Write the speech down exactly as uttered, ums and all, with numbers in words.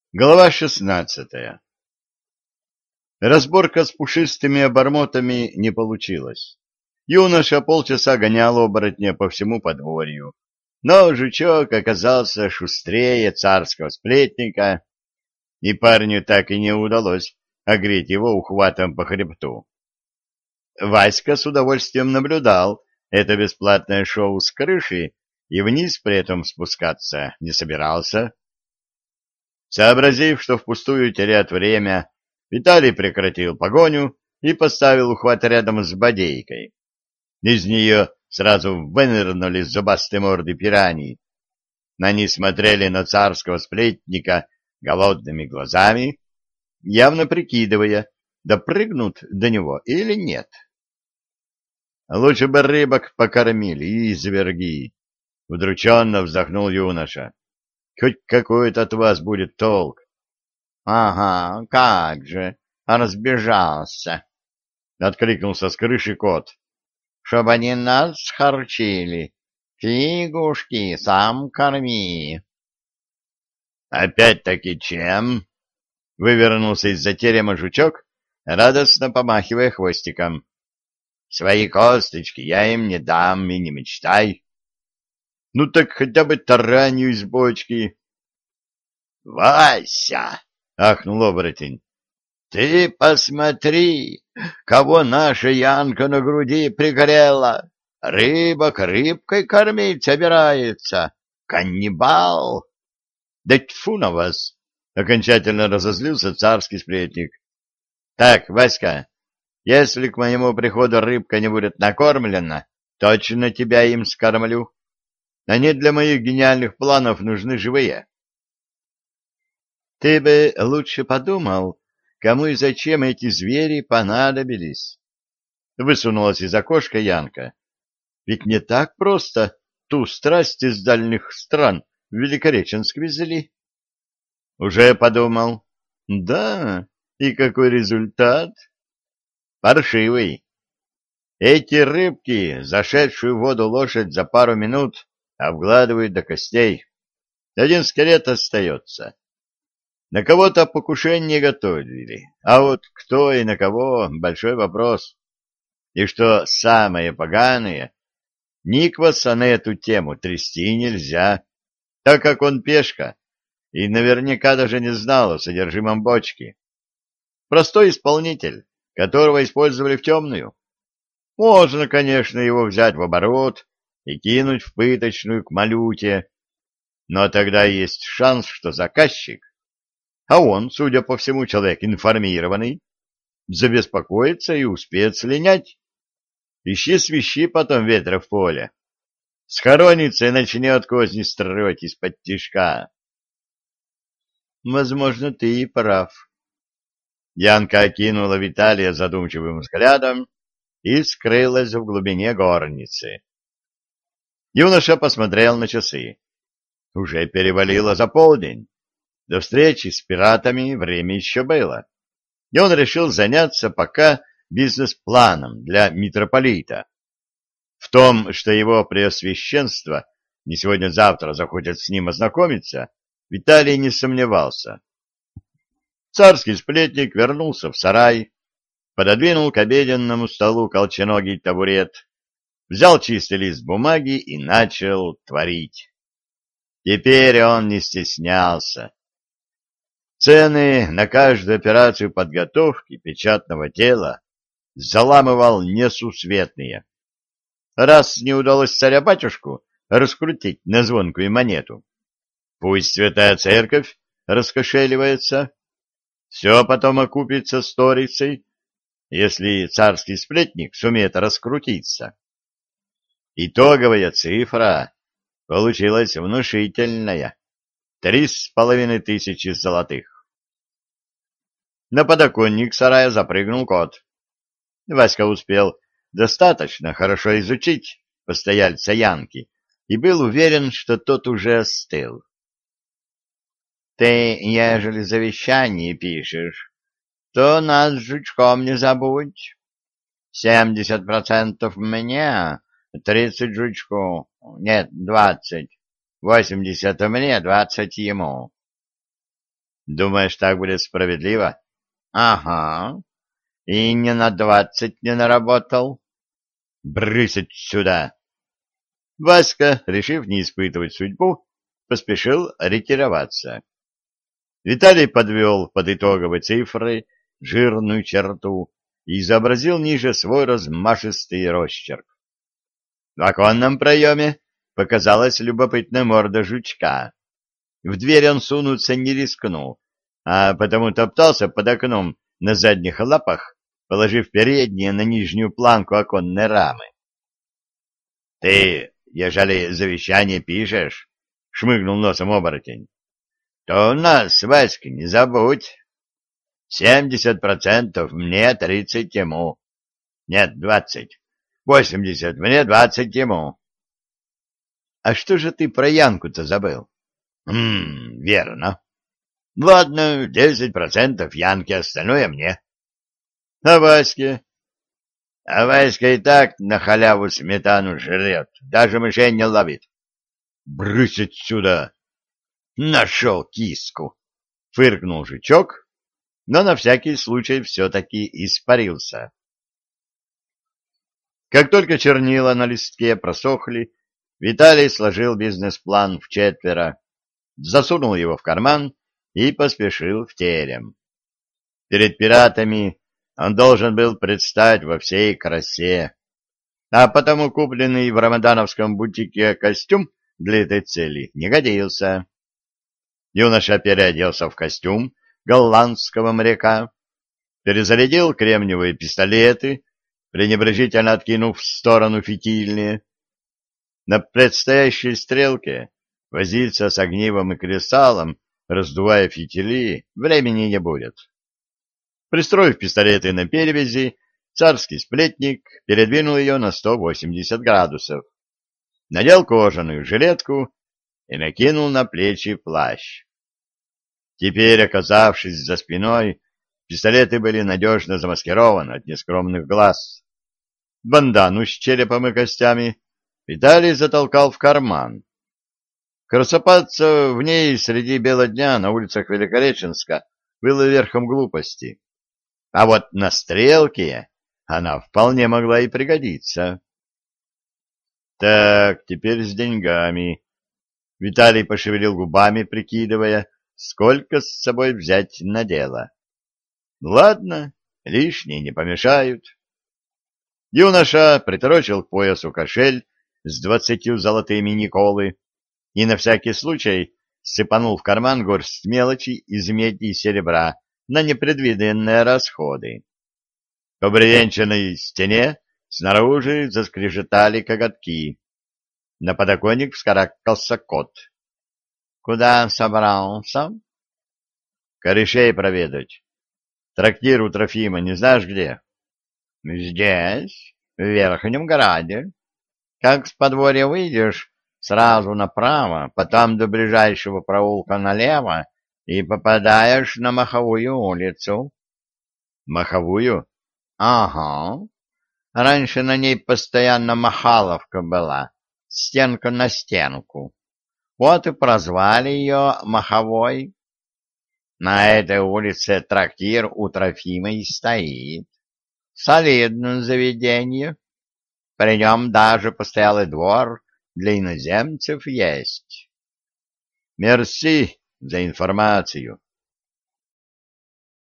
Глава шестнадцатая. Разборка с пушистыми обормотами не получилась. Юноша полчаса гонял оборотня по всему подворью, но жучок оказался шустрее царского сплетника, и парню так и не удалось огреть его ухватом по хребту. Васька с удовольствием наблюдал это бесплатное шоу с крыши и вниз при этом спускаться не собирался. Сообразив, что впустую теряет время, Виталий прекратил погоню и поставил ухват рядом с бодейкой. Из нее сразу вынырнули зубастые морды пираний. Они смотрели на царского сплетника голодными глазами, явно прикидывая, допрыгнут до него или нет. Лучше бы рыбок покормили, изверги, — удрученно вздохнул юноша. Хоть какой-то от вас будет толк. — Ага, как же, разбежался, — откликнулся с крыши кот. — Чтоб они нас харчили. Фигушки, сам корми. — Опять-таки чем? — вывернулся из-за терема жучок, радостно помахивая хвостиком. — Свои косточки я им не дам и не мечтай. — Ну так хотя бы таранью из бочки. — Вася! — ахнул оборотень. — Ты посмотри, кого наша Янка на груди пригрела! Рыбок рыбкой кормить собирается! Каннибал! — Да тьфу на вас! — окончательно разозлился царский сплетник. — Так, Васька, если к моему приходу рыбка не будет накормлена, точно тебя им скормлю. Они для моих гениальных планов нужны живые. — Ты бы лучше подумал, кому и зачем эти звери понадобились. Высунулась из окошка Янка. Ведь не так просто ту страсть из дальних стран в Великореченск везли. — Уже подумал. — Да, и какой результат? — Паршивый. Эти рыбки, зашедшую в воду лошадь за пару минут, обгладывают до костей. Один скелет остается. На кого-то покушение готовили, а вот кто и на кого — большой вопрос. И что самое поганое, Никваса на эту тему трясти нельзя, так как он пешка и наверняка даже не знал о содержимом бочки. Простой исполнитель, которого использовали в темную. Можно, конечно, его взять в оборот и кинуть в пыточную к Малюте, но тогда есть шанс, что заказчик, а он, судя по всему, человек информированный, забеспокоится и успеет слинять. Ищи-свищи потом ветра в поле. Схоронится и начнет козни строить из-под тишка. Возможно, ты и прав. Янка окинула Виталия задумчивым взглядом и скрылась в глубине горницы. Юноша посмотрел на часы. Уже перевалило за полдень. До встречи с пиратами время еще было, и он решил заняться пока бизнес-планом для митрополита. В том, что его преосвященство не сегодня-завтра захочет с ним ознакомиться, Виталий не сомневался. Царский сплетник вернулся в сарай, пододвинул к обеденному столу колченогий табурет, взял чистый лист бумаги и начал творить. Теперь он не стеснялся. Цены на каждую операцию подготовки печатного тела заламывал несусветные. Раз не удалось царя-батюшку раскрутить на звонкую монету, пусть святая церковь раскошеливается, все потом окупится сторицей, если царский сплетник сумеет раскрутиться. Итоговая цифра получилась внушительная. Три с половиной тысячи золотых. На подоконник сарая запрыгнул кот. Васька успел достаточно хорошо изучить постояльца Янки и был уверен, что тот уже остыл. — Ты, ежели завещание пишешь, то нас с жучком не забудь. Семьдесят процентов мне, тридцать жучку, нет, двадцать. Восемьдесят мне, двадцать ему. Думаешь, так будет справедливо? Ага. И не на двадцать не наработал. Брысь отсюда! Васька, решив не испытывать судьбу, поспешил ретироваться. Виталий подвел под итоговой цифрой жирную черту и изобразил ниже свой размашистый росчерк. В оконном проеме показалась любопытная морда жучка. В дверь он сунуться не рискнул, а потому топтался под окном на задних лапах, положив передние на нижнюю планку оконной рамы. — Ты, ежели завещание пишешь, — шмыгнул носом оборотень, — то у нас, Васька, не забудь. Семьдесят процентов мне, тридцать ему. Нет, двадцать. Восемьдесят мне, двадцать ему. — А что же ты про Янку-то забыл? — Хм, верно. Ладно, десять процентов Янке, остальное мне. — А Ваське? — А Васька и так на халяву сметану жрет, даже мышей не ловит. — Брысь отсюда! — Нашел киску! — фыркнул жучок, но на всякий случай все-таки испарился. Как только чернила на листке просохли, Виталий сложил бизнес-план в четверо, засунул его в карман и поспешил в терем. Перед пиратами он должен был предстать во всей красе, а потому купленный в рамадановском бутике костюм для этой цели не годился. Юноша переоделся в костюм голландского моряка, перезарядил кремниевые пистолеты, пренебрежительно откинув в сторону фитильные. На предстоящей стрелке возиться с огнивом и кресалом, раздувая фитили, времени не будет. Пристроив пистолеты на перевязи, царский сплетник передвинул ее на сто восемьдесят градусов, надел кожаную жилетку и накинул на плечи плащ. Теперь, оказавшись за спиной, пистолеты были надежно замаскированы от нескромных глаз. Бандану с черепом и костями Виталий затолкал в карман. Красоваться в ней среди бела дня на улицах Великореченска было верхом глупости. А вот на стрелке она вполне могла и пригодиться. Так, теперь с деньгами. Виталий пошевелил губами, прикидывая, сколько с собой взять на дело. Ладно, лишние не помешают. Юноша приторочил к поясу кошель с двадцатью золотыми Николы и на всякий случай сыпанул в карман горсть мелочи из меди и серебра на непредвиденные расходы. По бревенчаной стене снаружи заскрежетали коготки. На подоконник вскарабкался кот. — Куда собрался? — Корешей проведать. Трактир у Трофима не знаешь где? — Здесь, в Верхнем Граде. Как с подворья выйдешь, сразу направо, потом до ближайшего проулка налево и попадаешь на Маховую улицу. — Маховую? — Ага. Раньше на ней постоянно махаловка была, стенка на стенку. Вот и прозвали ее Маховой. На этой улице трактир у Трофима и стоит. Солидное заведение. При нем даже постоялый двор для иноземцев есть. Мерси за информацию.